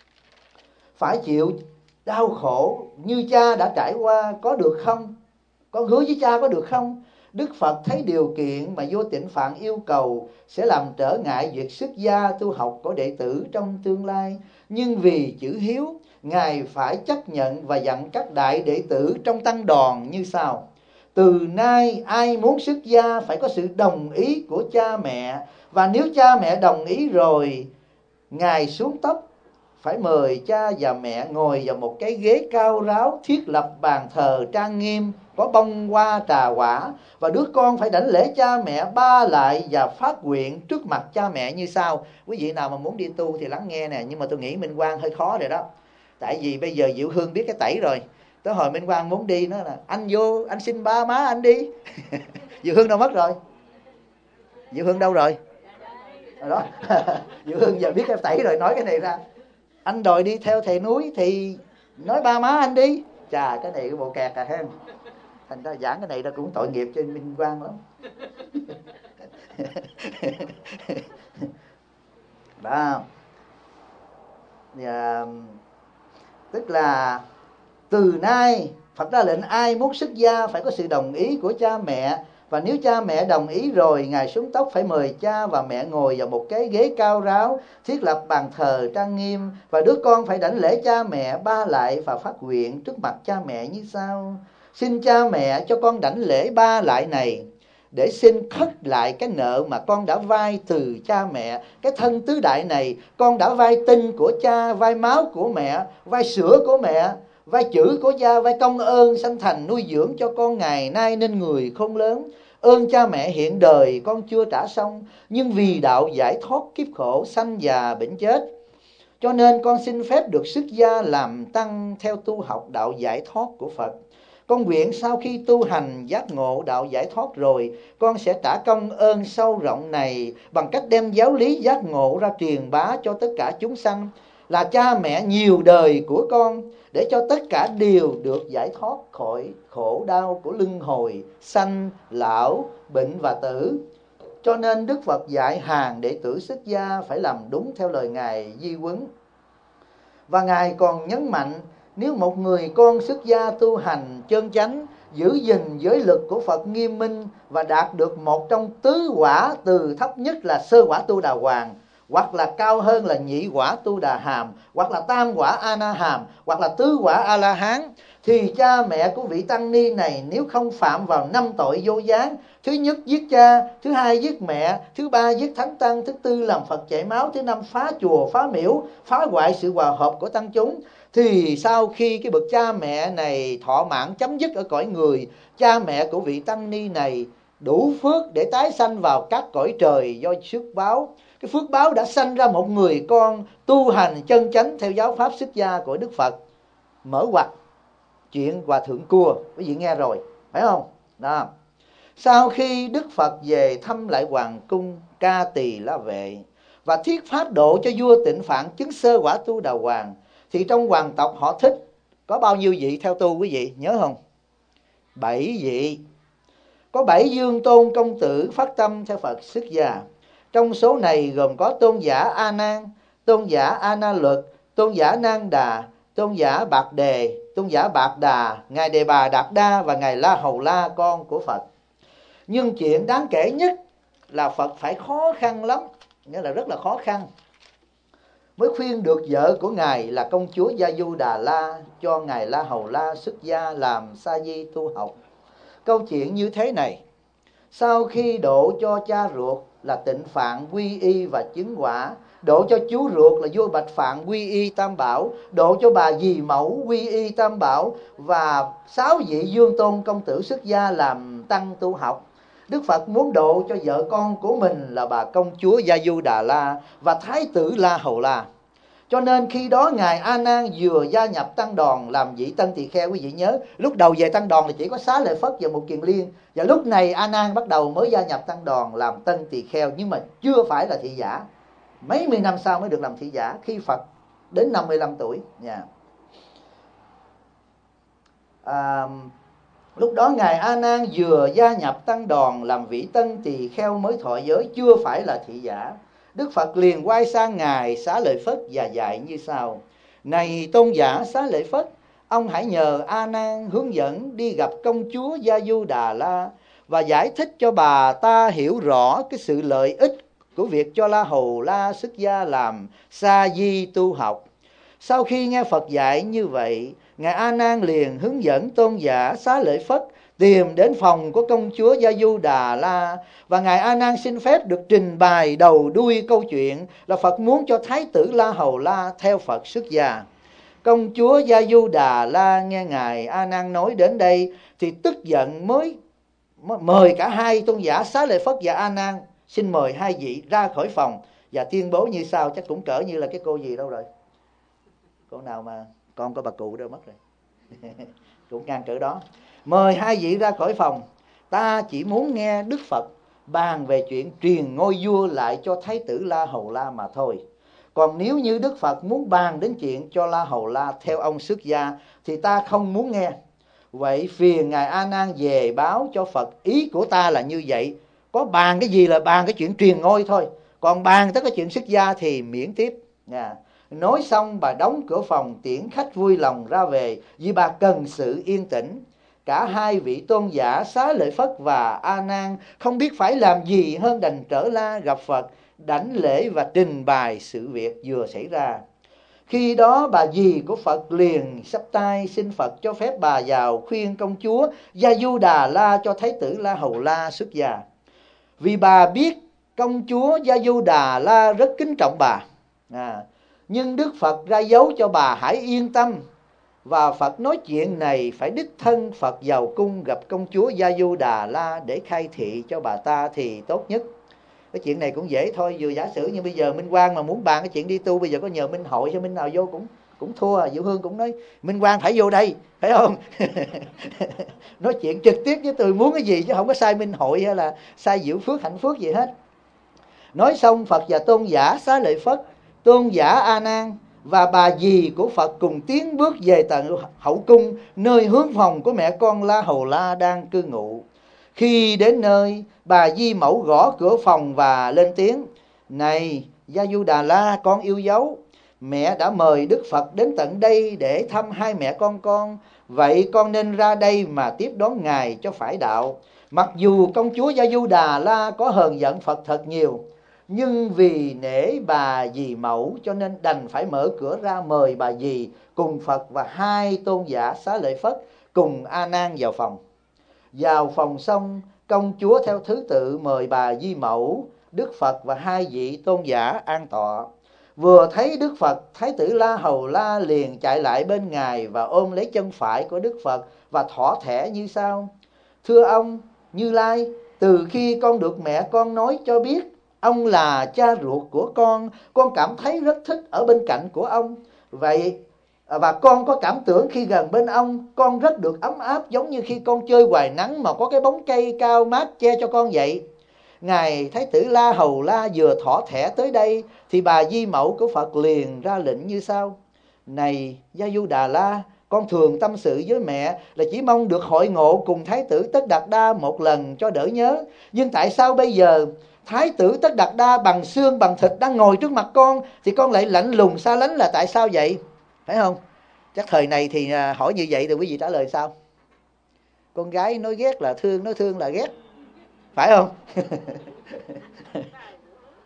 phải chịu đau khổ như cha đã trải qua, có được không? Con hứa với cha có được không? Đức Phật thấy điều kiện mà Vua Tịnh Phạn yêu cầu sẽ làm trở ngại việc xuất gia tu học của đệ tử trong tương lai. Nhưng vì chữ hiếu, Ngài phải chấp nhận và dặn các đại đệ tử trong tăng đoàn như sau: từ nay ai muốn xuất gia phải có sự đồng ý của cha mẹ, và nếu cha mẹ đồng ý rồi, Ngài xuống tóc phải mời cha và mẹ ngồi vào một cái ghế cao ráo, thiết lập bàn thờ trang nghiêm, có bông hoa trà quả, và đứa con phải đảnh lễ cha mẹ ba lại và phát nguyện trước mặt cha mẹ như sau. Quý vị nào mà muốn đi tu thì lắng nghe nè, nhưng mà tôi nghĩ Minh Quang hơi khó rồi đó. Tại vì bây giờ Diệu Hương biết cái tẩy rồi. Tới hồi Minh Quang muốn đi nó là anh vô, anh xin ba má anh đi. Diệu Hương đâu mất rồi? Diệu Hương đâu rồi? Rồi đó. Diệu Hương giờ biết cái tẩy rồi, nói cái này ra. Anh đòi đi theo thầy núi thì nói ba má anh đi. Chà, cái này cái bộ kẹt à ha. Thành ra giảng cái này nó cũng tội nghiệp cho Minh Quang lắm. Đó. Và, tức là từ nay Phật ra lệnh ai muốn xuất gia phải có sự đồng ý của cha mẹ, và nếu cha mẹ đồng ý rồi, Ngài xuống tóc phải mời cha và mẹ ngồi vào một cái ghế cao ráo, thiết lập bàn thờ trang nghiêm, và đứa con phải đảnh lễ cha mẹ ba lại và phát nguyện trước mặt cha mẹ như sau: xin cha mẹ cho con đảnh lễ ba lại này để xin khất lại cái nợ mà con đã vay từ cha mẹ. Cái thân tứ đại này con đã vay tinh của cha, vay máu của mẹ, vay sữa của mẹ, vay chữ của cha, vay công ơn sanh thành nuôi dưỡng cho con ngày nay nên người khôn lớn. Ơn cha mẹ hiện đời con chưa trả xong, nhưng vì đạo giải thoát kiếp khổ sanh già bệnh chết, cho nên con xin phép được xuất gia làm tăng theo tu học đạo giải thoát của Phật. Con nguyện sau khi tu hành giác ngộ đạo giải thoát rồi, con sẽ trả công ơn sâu rộng này bằng cách đem giáo lý giác ngộ ra truyền bá cho tất cả chúng sanh, là cha mẹ nhiều đời của con, để cho tất cả đều được giải thoát khỏi khổ đau của luân hồi, sanh, lão, bệnh và tử. Cho nên Đức Phật dạy hàng đệ tử xuất gia phải làm đúng theo lời Ngài di huấn. Và Ngài còn nhấn mạnh, nếu một người con xuất gia tu hành chân chánh, giữ gìn giới luật của Phật nghiêm minh và đạt được một trong tứ quả, từ thấp nhất là sơ quả tu đà hoàng, hoặc là cao hơn là nhị quả tu đà hàm, hoặc là tam quả a na hàm, hoặc là tứ quả a la hán, thì cha mẹ của vị tăng ni này nếu không phạm vào năm tội vô gián: thứ nhất giết cha, thứ hai giết mẹ, thứ ba giết thánh tăng, thứ tư làm Phật chảy máu, thứ năm phá chùa phá miễu, phá hoại sự hòa hợp của tăng chúng, thì sau khi cái bậc cha mẹ này thọ mạng chấm dứt ở cõi người, cha mẹ của vị tăng ni này đủ phước để tái sanh vào các cõi trời do phước báo. Cái phước báo đã sanh ra một người con tu hành chân chánh theo giáo pháp xuất gia của Đức Phật. Mở ngoặt chuyện Hòa Thượng Cua, quý vị nghe rồi, phải không? Đó. Sau khi Đức Phật về thăm lại hoàng cung Ca Tỳ La Vệ và thuyết pháp độ cho vua Tịnh Phạn chứng sơ quả tu đà hoàng, thì trong hoàng tộc họ Thích có bao nhiêu vị theo tu quý vị nhớ không? Bảy vị. Có bảy dương tôn công tử phát tâm theo Phật xuất gia. Trong số này gồm có tôn giả A Nan, tôn giả A Na Luật, tôn giả Nan Đà, tôn giả Bạc Đề, tôn giả Bạc Đà, ngài Đề Bà Đạt Đa và ngài La Hầu La, con của Phật. Nhưng chuyện đáng kể nhất là Phật phải khó khăn lắm, nghĩa là rất là khó khăn. mới khuyên được vợ của ngài là công chúa Gia Du Đà La cho ngài La Hầu La xuất gia làm sa di tu học. Câu chuyện như thế này: sau khi độ cho cha ruột là Tịnh Phạn quy y và chứng quả, độ cho chú ruột là vua Bạch Phạn quy y Tam Bảo, độ cho bà dì mẫu quy y Tam Bảo, và sáu vị Dương Tôn công tử xuất gia làm tăng tu học. Đức Phật muốn độ cho vợ con của mình là bà công chúa Gia Du Đà La và thái tử La Hầu La. Cho nên khi đó ngài A Nan vừa gia nhập tăng đoàn làm vị Tân Tỳ Kheo. Quý vị nhớ lúc đầu về tăng đoàn là chỉ có Xá Lợi Phất và Một Kiền Liên, và lúc này A Nan bắt đầu mới gia nhập tăng đoàn làm Tân Tỳ Kheo, nhưng mà chưa phải là thị giả. Mấy mươi năm sau mới được làm thị giả, khi Phật đến năm mươi lăm tuổi nha. À, lúc đó ngài A Nan vừa gia nhập tăng đoàn làm vị Tân Tỳ Kheo mới thọ giới, chưa phải là thị giả. Đức Phật liền quay sang ngài Xá Lợi Phất và dạy như sau: này tôn giả Xá Lợi Phất, ông hãy nhờ A Nan hướng dẫn đi gặp công chúa Gia Du Đà La và giải thích cho bà ta hiểu rõ cái sự lợi ích của việc cho La Hầu La xuất gia làm sa di tu học. Sau khi nghe Phật dạy như vậy, ngài A Nan liền hướng dẫn tôn giả Xá Lợi Phất tìm đến phòng của công chúa Gia Du Đà La, và ngài A Nan xin phép được trình bày đầu đuôi câu chuyện là Phật muốn cho thái tử La Hầu La theo Phật xuất gia. Công chúa Gia Du Đà La nghe ngài A Nan nói đến đây thì tức giận, mới mời cả hai tôn giả Xá Lợi Phất và A Nan, xin mời hai vị ra khỏi phòng và tuyên bố như sau. Chắc cũng cỡ như là cái cô gì đâu rồi, cô nào mà con có bà cụ đâu mất rồi cũng ngang cỡ đó. Mời hai vị ra khỏi phòng, ta chỉ muốn nghe Đức Phật bàn về chuyện truyền ngôi vua lại cho thái tử La Hầu La mà thôi. Còn nếu như Đức Phật muốn bàn đến chuyện cho La Hầu La theo ông xuất gia thì ta không muốn nghe. Vậy phiền ngài A Nan về báo cho Phật, ý của ta là như vậy, có bàn cái gì là bàn cái chuyện truyền ngôi thôi, còn bàn tới cái chuyện xuất gia thì miễn tiếp nha. Nói xong bà đóng cửa phòng tiễn khách vui lòng ra về, vì bà cần sự yên tĩnh. Cả hai vị tôn giả Xá Lợi Phất và A Nan không biết phải làm gì hơn đành trở la gặp Phật, đảnh lễ và trình bày sự việc vừa xảy ra. Khi đó bà dì của Phật liền xấp tay xin Phật cho phép bà vào khuyên công chúa Gia Du Đà La cho thái tử La Hầu La xuất gia. Vì bà biết công chúa Gia Du Đà La rất kính trọng bà, à, nhưng Đức Phật ra dấu cho bà hãy yên tâm, và Phật nói chuyện này phải đích thân Phật vào cung gặp công chúa Gia Du Đà La để khai thị cho bà ta thì tốt nhất. Cái chuyện này cũng dễ thôi, vừa giả sử như bây giờ Minh Quang mà muốn bàn cái chuyện đi tu, bây giờ có nhờ Minh Hội hay Minh nào vô cũng cũng thua. Diệu Hương cũng nói Minh Quang phải vô đây, phải không? Nói chuyện trực tiếp với tôi muốn cái gì, chứ không có sai Minh Hội hay là sai Diệu Phước, Hạnh Phước gì hết. Nói xong Phật và tôn giả Xá Lợi Phất, tôn giả A Nan và bà dì của Phật cùng tiến bước về tận hậu cung, nơi hướng phòng của mẹ con La Hầu La đang cư ngụ. Khi đến nơi, bà di mẫu gõ cửa phòng và lên tiếng: này Gia Du Đà La, con yêu dấu, mẹ đã mời Đức Phật đến tận đây để thăm hai mẹ con con, vậy con nên ra đây mà tiếp đón ngài cho phải đạo. Mặc dù công chúa Gia Du Đà La có hờn giận Phật thật nhiều, nhưng vì nể bà dì mẫu cho nên đành phải mở cửa ra mời bà dì cùng Phật và hai tôn giả Xá Lợi Phất cùng A Nan vào phòng. Vào phòng xong, công chúa theo thứ tự mời bà di mẫu, Đức Phật và hai vị tôn giả an tọa. Vừa thấy Đức Phật, thái tử La Hầu La liền chạy lại bên ngài và ôm lấy chân phải của Đức Phật và thỏ thẻ như sau: thưa ông Như Lai, từ khi con được mẹ con nói cho biết ông là cha ruột của con, con cảm thấy rất thích ở bên cạnh của ông. Vậy và con có cảm tưởng khi gần bên ông, con rất được ấm áp, giống như khi con chơi ngoài nắng mà có cái bóng cây cao mát che cho con vậy. Ngài thái tử La Hầu La vừa thỏ thẻ tới đây thì bà di mẫu của Phật liền ra lệnh như sau: này Gia Du Đà La, con thường tâm sự với mẹ là chỉ mong được hội ngộ cùng thái tử Tất Đạt Đa một lần cho đỡ nhớ. Nhưng tại sao bây giờ thái tử Tất Đạt Đa bằng xương bằng thịt đang ngồi trước mặt con thì con lại lạnh lùng xa lánh, là tại sao vậy? Phải không? Chắc thời này thì hỏi như vậy thì quý vị trả lời sao? Con gái nói ghét là thương, nói thương là ghét, phải không?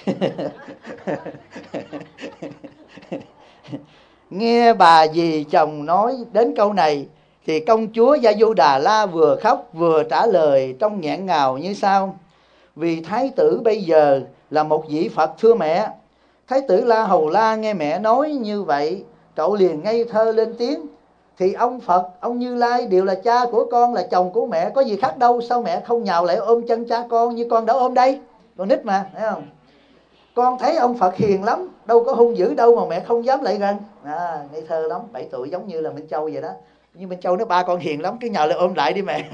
Nghe bà dì chồng nói đến câu này thì công chúa Gia Du Đà La vừa khóc vừa trả lời trong nghẹn ngào như sau: vì thái tử bây giờ là một vị Phật thưa mẹ. Thái tử La Hầu La nghe mẹ nói như vậy, cậu liền ngây thơ lên tiếng: thì ông Phật, ông Như Lai đều là cha của con, là chồng của mẹ, có gì khác đâu, sao mẹ không nhào lại ôm chân cha con như con đã ôm đây? Con nít mà, thấy không? Con thấy ông Phật hiền lắm, đâu có hung dữ đâu mà mẹ không dám lại gần. À, ngây thơ lắm, bảy tuổi, giống như là Minh Châu vậy đó. Nhưng Minh Châu nói ba con hiền lắm, cứ nhào lại ôm lại đi mẹ.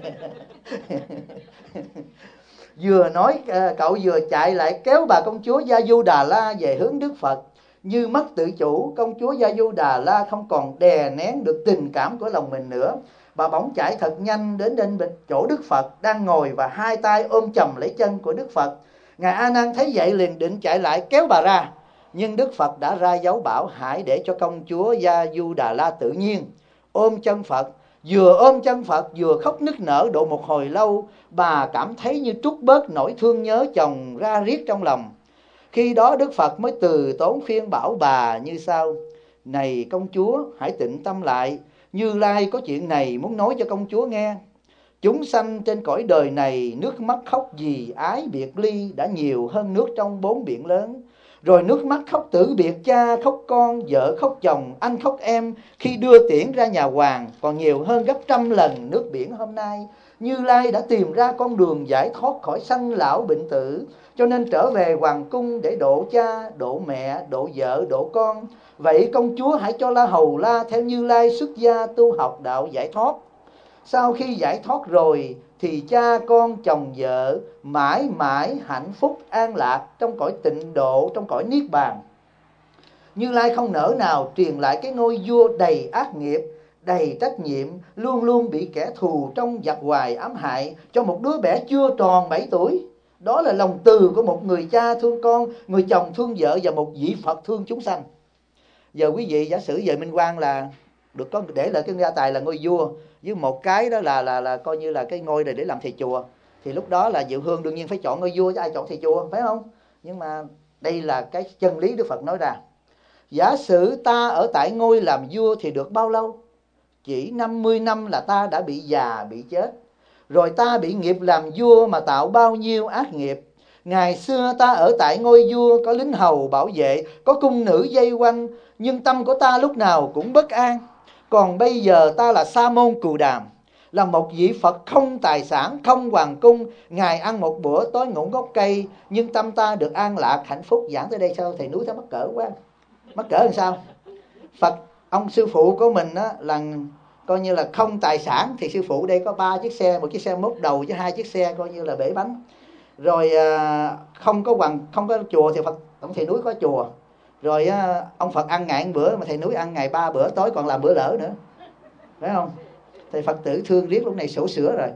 Vừa nói cậu vừa chạy lại kéo bà công chúa Gia Du Đà La về hướng Đức Phật. Như mất tự chủ, công chúa Gia Du Đà La không còn đè nén được tình cảm của lòng mình nữa. Bà bỗng chạy thật nhanh đến đến chỗ Đức Phật đang ngồi và hai tay ôm chầm lấy chân của Đức Phật. Ngài A Nan thấy vậy liền định chạy lại kéo bà ra, nhưng Đức Phật đã ra dấu bảo hãy để cho công chúa Gia Du Đà La tự nhiên ôm chân Phật. Vừa ôm chân Phật vừa khóc nức nở độ một hồi lâu, bà cảm thấy như trút bớt nỗi thương nhớ chồng ra riết trong lòng. Khi đó Đức Phật mới từ tốn phiên bảo bà như sau: này công chúa, hãy tĩnh tâm lại, Như Lai có chuyện này muốn nói cho công chúa nghe. Chúng sanh trên cõi đời này, nước mắt khóc vì ái biệt ly đã nhiều hơn nước trong bốn biển lớn. Rồi nước mắt khóc tử biệt cha, khóc con, vợ khóc chồng, anh khóc em khi đưa tiễn ra nhà hoàng còn nhiều hơn gấp trăm lần nước biển hôm nay. Như Lai đã tìm ra con đường giải thoát khỏi sanh lão bệnh tử, cho nên trở về hoàng cung để độ cha, độ mẹ, độ vợ, độ con. Vậy công chúa hãy cho La Hầu La theo Như Lai xuất gia tu học đạo giải thoát. Sau khi giải thoát rồi thì cha con chồng vợ mãi mãi hạnh phúc an lạc trong cõi tịnh độ, trong cõi niết bàn. Như Lai không nỡ nào truyền lại cái ngôi vua đầy ác nghiệp, đầy trách nhiệm, luôn luôn bị kẻ thù trong giặc hoài ám hại cho một đứa bé chưa tròn bảy tuổi. Đó là lòng từ của một người cha thương con, người chồng thương vợ và một vị Phật thương chúng sanh. Giờ quý vị giả sử về Minh Quang là được có để lại cái gia tài là ngôi vua, với một cái đó là là là coi như là cái ngôi này để làm thầy chùa, thì lúc đó là Diệu Hương đương nhiên phải chọn ngôi vua chứ ai chọn thầy chùa, phải không? Nhưng mà đây là cái chân lý Đức Phật nói ra. Giả sử ta ở tại ngôi làm vua thì được bao lâu? Chỉ năm mươi năm là ta đã bị già, bị chết. Rồi ta bị nghiệp làm vua mà tạo bao nhiêu ác nghiệp. Ngày xưa ta ở tại ngôi vua, có lính hầu bảo vệ, có cung nữ dây quanh, nhưng tâm của ta lúc nào cũng bất an. Còn bây giờ ta là Sa Môn Cù Đàm, là một vị Phật không tài sản, không hoàng cung, ngày ăn một bữa, tối ngủ gốc cây, nhưng tâm ta được an lạc, hạnh phúc. Giảng tới đây sao thầy núi thấy mắc cỡ quá. Mắc cỡ làm sao? Phật, ông sư phụ của mình á, là coi như là không tài sản, thì sư phụ đây có ba chiếc xe, một chiếc xe mốt đầu với hai chiếc xe coi như là bể bánh. Rồi à, không có hoàng, không có chùa thì Phật, ông thầy núi có chùa. Rồi á, ông Phật ăn ngày một bữa mà thầy núi ăn ngày ba bữa, tối còn làm bữa lỡ nữa, phải không? Thầy Phật tử thương riết lúc này sổ sữa rồi.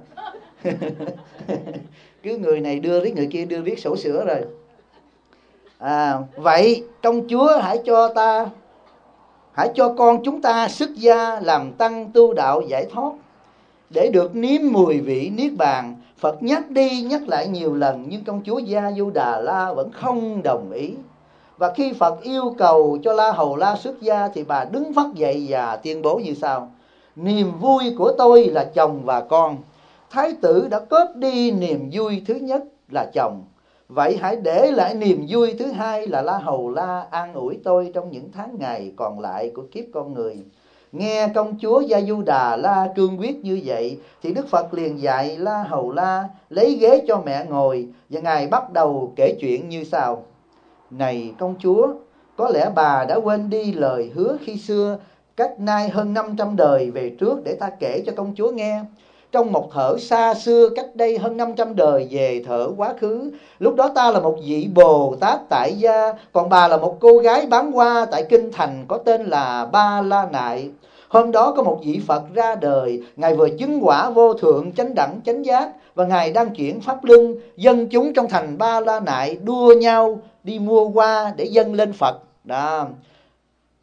Cứ người này đưa riết người kia đưa riết sổ sữa rồi. À, vậy công chúa hãy cho ta, hãy cho con chúng ta xuất gia làm tăng tu đạo giải thoát, để được nếm mùi vị niết bàn. Phật nhắc đi nhắc lại nhiều lần, nhưng công chúa Gia Du Đà La vẫn không đồng ý. Và khi Phật yêu cầu cho La Hầu La xuất gia thì bà đứng phắt dậy và tuyên bố như sau: niềm vui của tôi là chồng và con. Thái tử đã cướp đi niềm vui thứ nhất là chồng, vậy hãy để lại niềm vui thứ hai là La Hầu La an ủi tôi trong những tháng ngày còn lại của kiếp con người. Nghe công chúa Gia Du Đà La cương quyết như vậy thì Đức Phật liền dạy La Hầu La lấy ghế cho mẹ ngồi, và Ngài bắt đầu kể chuyện như sau: này công chúa, có lẽ bà đã quên đi lời hứa khi xưa, cách nay hơn năm trăm đời về trước, để ta kể cho công chúa nghe. Trong một thở xa xưa, cách đây hơn năm trăm đời về thở quá khứ, lúc đó ta là một vị Bồ Tát tại gia, còn bà là một cô gái bán hoa tại kinh thành có tên là Ba La Nại. Hôm đó có một vị Phật ra đời, Ngài vừa chứng quả vô thượng chánh đẳng chánh giác, và Ngài đang chuyển pháp luân. Dân chúng trong thành Ba La Nại đua nhau đi mua hoa để dâng lên Phật. Đó.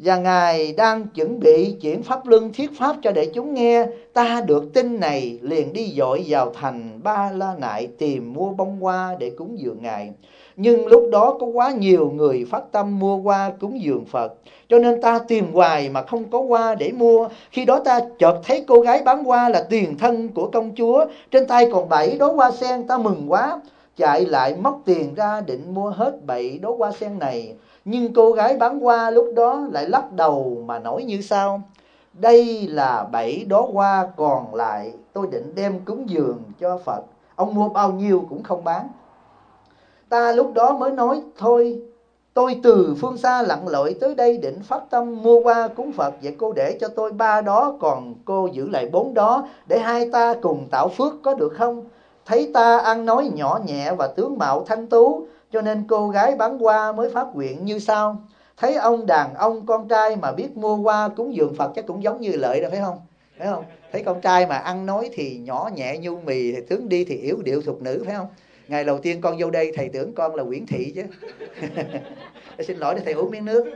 và Ngài đang chuẩn bị chuyển pháp luân thuyết pháp cho đệ chúng nghe. Ta được tin này liền đi dội vào thành Ba La Nại tìm mua bông hoa để cúng dường Ngài. Nhưng lúc đó có quá nhiều người phát tâm mua hoa cúng dường Phật, cho nên ta tìm hoài mà không có hoa để mua. Khi đó ta chợt thấy cô gái bán hoa là tiền thân của công chúa, trên tay còn bảy đóa hoa sen. Ta mừng quá, chạy lại móc tiền ra định mua hết bảy đóa hoa sen này. Nhưng cô gái bán hoa lúc đó lại lắc đầu mà nói như sau: đây là bảy đóa hoa còn lại, tôi định đem cúng dường cho Phật, ông mua bao nhiêu cũng không bán. Ta lúc đó mới nói: thôi, tôi từ phương xa lặn lội tới đây định phát tâm mua hoa cúng Phật, vậy cô để cho tôi ba đó, còn cô giữ lại bốn đó, để hai ta cùng tạo phước có được không? Thấy ta ăn nói nhỏ nhẹ và tướng mạo thanh tú, cho nên cô gái bán hoa mới phát nguyện như sau: thấy ông đàn ông con trai mà biết mua hoa cúng dường Phật, chắc cũng giống như Lợi đó phải không? Phải không? Thấy con trai mà ăn nói thì nhỏ nhẹ nhu mì, thì tướng đi thì yếu điệu thục nữ, phải không? Ngày đầu tiên con vô đây thầy tưởng con là Nguyễn Thị chứ. Xin lỗi để thầy uống miếng nước.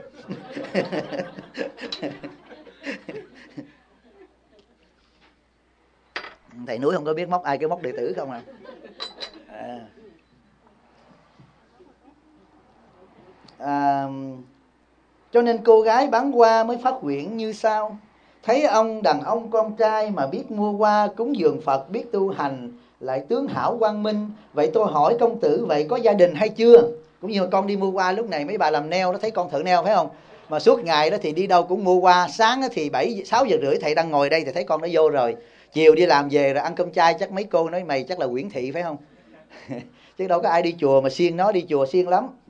Thầy Núi không có biết móc ai cái móc đệ tử không à? À. À, cho nên cô gái bán hoa mới phát nguyện như sau: thấy ông đàn ông con trai mà biết mua hoa cúng dường Phật, biết tu hành, lại tướng hảo quang minh, vậy tôi hỏi công tử, vậy có gia đình hay chưa? Cũng như con đi mua hoa lúc này mấy bà làm nail đó thấy con thợ nail phải không? Mà suốt ngày đó thì đi đâu cũng mua hoa. Sáng thì bảy sáu giờ rưỡi thầy đang ngồi đây thì thấy con đã vô rồi. Chiều đi làm về rồi ăn cơm chay, chắc mấy cô nói mày chắc là Nguyễn Thị phải không? Chứ đâu có ai đi chùa mà siêng, nó đi chùa siêng lắm. Ừ.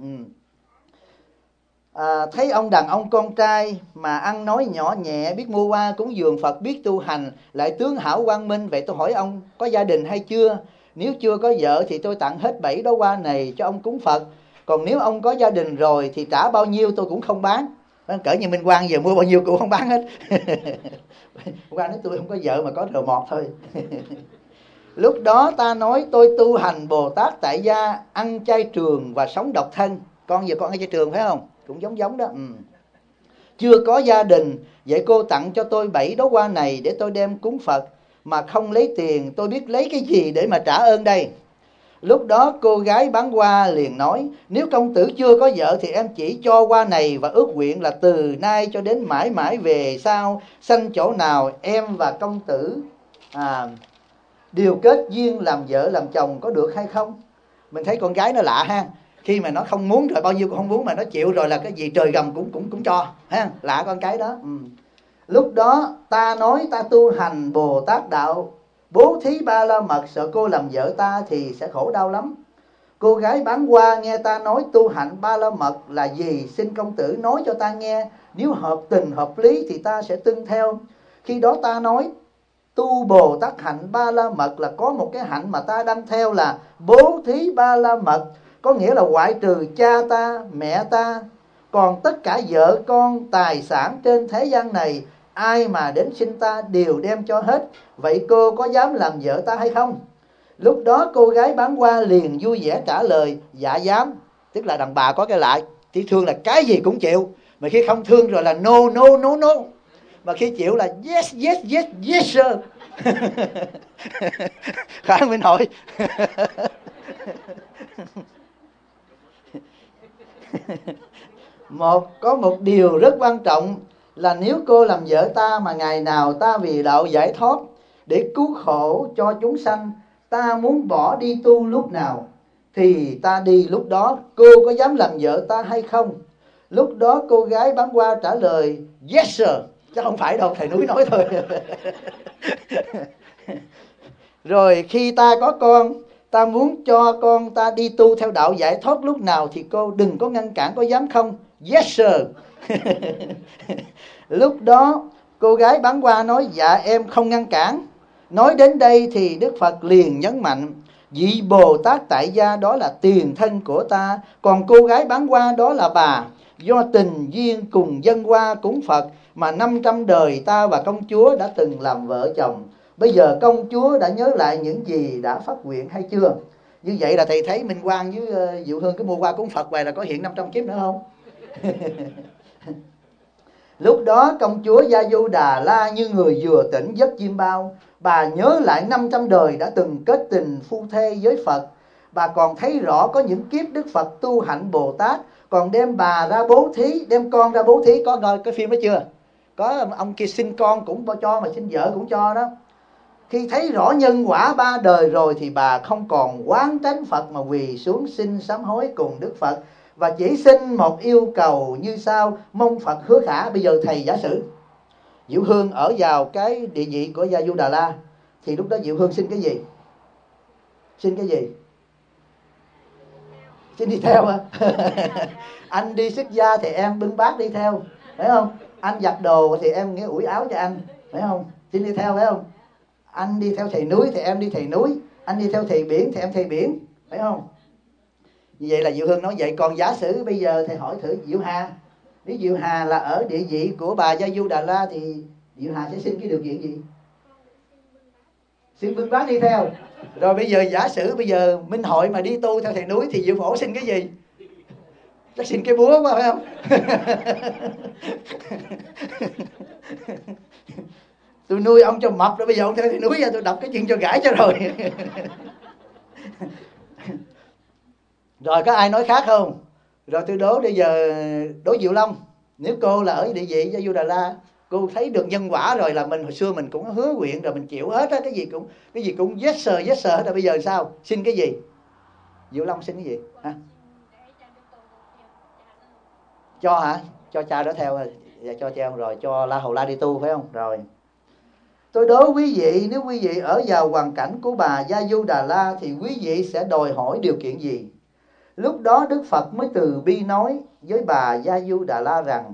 À, thấy ông đàn ông con trai mà ăn nói nhỏ nhẹ, biết mua hoa cúng dường Phật, biết tu hành, lại tướng hảo quang minh, vậy tôi hỏi ông có gia đình hay chưa? Nếu chưa có vợ thì tôi tặng hết bảy đóa hoa này cho ông cúng Phật, còn nếu ông có gia đình rồi thì trả bao nhiêu tôi cũng không bán. Cỡ như Minh Quang giờ mua bao nhiêu cũng không bán hết. Quang nói tôi không có vợ mà có rờ mọt thôi. Lúc đó ta nói tôi tu hành Bồ Tát tại gia, ăn chay trường và sống độc thân. Con giờ con ăn chay trường phải không? Cũng giống giống đó. Ừ. Chưa có gia đình, vậy cô tặng cho tôi bảy đóa hoa này để tôi đem cúng Phật, mà không lấy tiền, tôi biết lấy cái gì để mà trả ơn đây? Lúc đó cô gái bán hoa liền nói: nếu công tử chưa có vợ thì em chỉ cho hoa này và ước nguyện là từ nay cho đến mãi mãi về sau, sanh chỗ nào em và công tử à, điều kết duyên làm vợ làm chồng có được hay không? Mình thấy con gái nó lạ ha, khi mà nó không muốn rồi bao nhiêu cũng không muốn, mà nó chịu rồi là cái gì trời gầm cũng cũng cũng cho ha, lạ con cái đó. Ừ. Lúc đó ta nói ta tu hành Bồ Tát đạo, bố thí ba la mật, sợ cô làm vợ ta thì sẽ khổ đau lắm. Cô gái bán hoa nghe ta nói tu hạnh ba la mật là gì, xin công tử nói cho ta nghe, nếu hợp tình hợp lý thì ta sẽ tuân theo. Khi đó ta nói tu Bồ Tát hạnh ba la mật là có một cái hạnh mà ta đang theo là bố thí ba la mật, có nghĩa là ngoại trừ cha ta, mẹ ta, còn tất cả vợ con, tài sản trên thế gian này, ai mà đến sinh ta đều đem cho hết. Vậy cô có dám làm vợ ta hay không? Lúc đó cô gái bán hoa liền vui vẻ trả lời: dạ dám. Tức là đàn bà có cái lại, chỉ thương là cái gì cũng chịu, mà khi không thương rồi là no no no no, mà khi chịu là yes yes yes yes sir. Khả Minh Hội. Một có một điều rất quan trọng là nếu cô làm vợ ta mà ngày nào ta vì đạo giải thoát để cứu khổ cho chúng sanh, ta muốn bỏ đi tu lúc nào thì ta đi lúc đó, cô có dám làm vợ ta hay không? Lúc đó cô gái bán hoa trả lời yes sir. Chắc không phải đâu, thầy Núi nói thôi. Rồi khi ta có con, ta muốn cho con ta đi tu theo đạo giải thoát lúc nào thì cô đừng có ngăn cản, có dám không? Yes sir. Lúc đó cô gái bán hoa nói dạ em không ngăn cản. Nói đến đây thì Đức Phật liền nhấn mạnh: vị Bồ Tát tại gia đó là tiền thân của ta, còn cô gái bán hoa đó là bà. Do tình duyên cùng dân hoa cúng Phật mà năm trăm đời ta và công chúa đã từng làm vợ chồng. Bây giờ công chúa đã nhớ lại những gì đã phát nguyện hay chưa? Như vậy là thầy thấy Minh Quang với uh, Diệu Hương cái mua hoa cúng Phật về là có hiện năm trăm kiếp nữa không? Lúc đó công chúa Gia Du Đà La như người vừa tỉnh giấc chiêm bao. Bà nhớ lại năm trăm đời đã từng kết tình phu thê với Phật. Bà còn thấy rõ có những kiếp Đức Phật tu hạnh Bồ Tát còn đem bà ra bố thí, đem con ra bố thí. Có coi cái phim đó chưa? Có ông kia sinh con cũng cho, mà sinh vợ cũng cho đó. Khi thấy rõ nhân quả ba đời rồi thì bà không còn oán trách Phật mà quỳ xuống xin sám hối cùng Đức Phật, và chỉ xin một yêu cầu như sau, mong Phật hứa khả. Bây giờ thầy giả sử Diệu Hương ở vào cái địa vị của Gia Du Đà La, thì lúc đó Diệu Hương xin cái gì? Xin cái gì? Xin đi theo hả? Anh đi xuất gia thì em bưng bát đi theo, phải không? Anh giặt đồ thì em nghĩa ủi áo cho anh, phải không? Xin đi theo, phải không? Anh đi theo thầy núi thì em đi thầy núi, anh đi theo thầy biển thì em thầy biển, phải không? Như vậy là Diệu Hương nói vậy. Còn giả sử bây giờ thầy hỏi thử Diệu Hà, nếu Diệu Hà là ở địa vị của bà Gia Du Đà La thì Diệu Hà sẽ xin cái điều kiện gì? Xin bưng bát đi theo. Rồi bây giờ giả sử bây giờ Minh Hội mà đi tu theo thầy núi thì Diệu Phổ xin cái gì? Chắc xin cái búa quá, phải không? Tôi nuôi ông cho mập rồi, bây giờ ông theo thầy núi ra tôi đọc cái chuyện cho gãi cho rồi. Rồi có ai nói khác không? Rồi tôi đố bây giờ đố Diệu Long, nếu cô là ở địa vị Gia Du Đà La, cô thấy được nhân quả rồi, là mình hồi xưa mình cũng hứa nguyện rồi, mình chịu hết á, cái gì cũng cái gì cũng yes sir yes sir hết rồi, bây giờ sao? Xin cái gì? Diệu Long xin cái gì? Hả? Cho hả? Cho cha đó theo rồi, dạ, cho theo rồi, cho La Hầu La đi tu, phải không? Rồi. Tôi đố quý vị, nếu quý vị ở vào hoàn cảnh của bà Gia Du Đà La thì quý vị sẽ đòi hỏi điều kiện gì? Lúc đó Đức Phật mới từ bi nói với bà Gia Du Đà La rằng: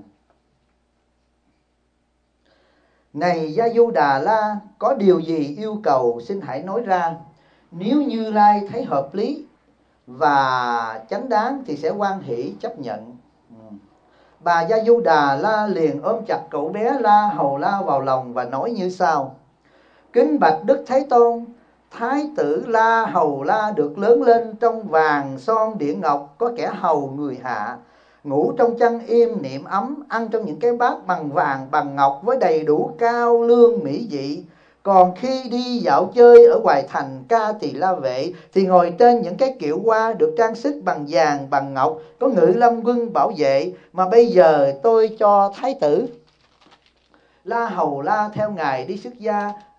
này Gia Du Đà La, có điều gì yêu cầu xin hãy nói ra. Nếu Như Lai thấy hợp lý và chánh đáng thì sẽ hoan hỷ chấp nhận. Bà Gia Du Đà La liền ôm chặt cậu bé La Hầu La vào lòng và nói như sau: kính bạch Đức Thế Tôn, Thái tử La Hầu La được lớn lên trong vàng son điện ngọc, có kẻ hầu người hạ, ngủ trong chăn im niệm ấm, ăn trong những cái bát bằng vàng bằng ngọc với đầy đủ cao lương mỹ vị. Còn khi đi dạo chơi ở ngoài thành Ca Tỳ La Vệ thì ngồi trên những cái kiệu hoa được trang sức bằng vàng bằng ngọc, có ngự lâm quân bảo vệ. Mà bây giờ tôi cho Thái tử La Hầu La theo ngài đi xuất gia,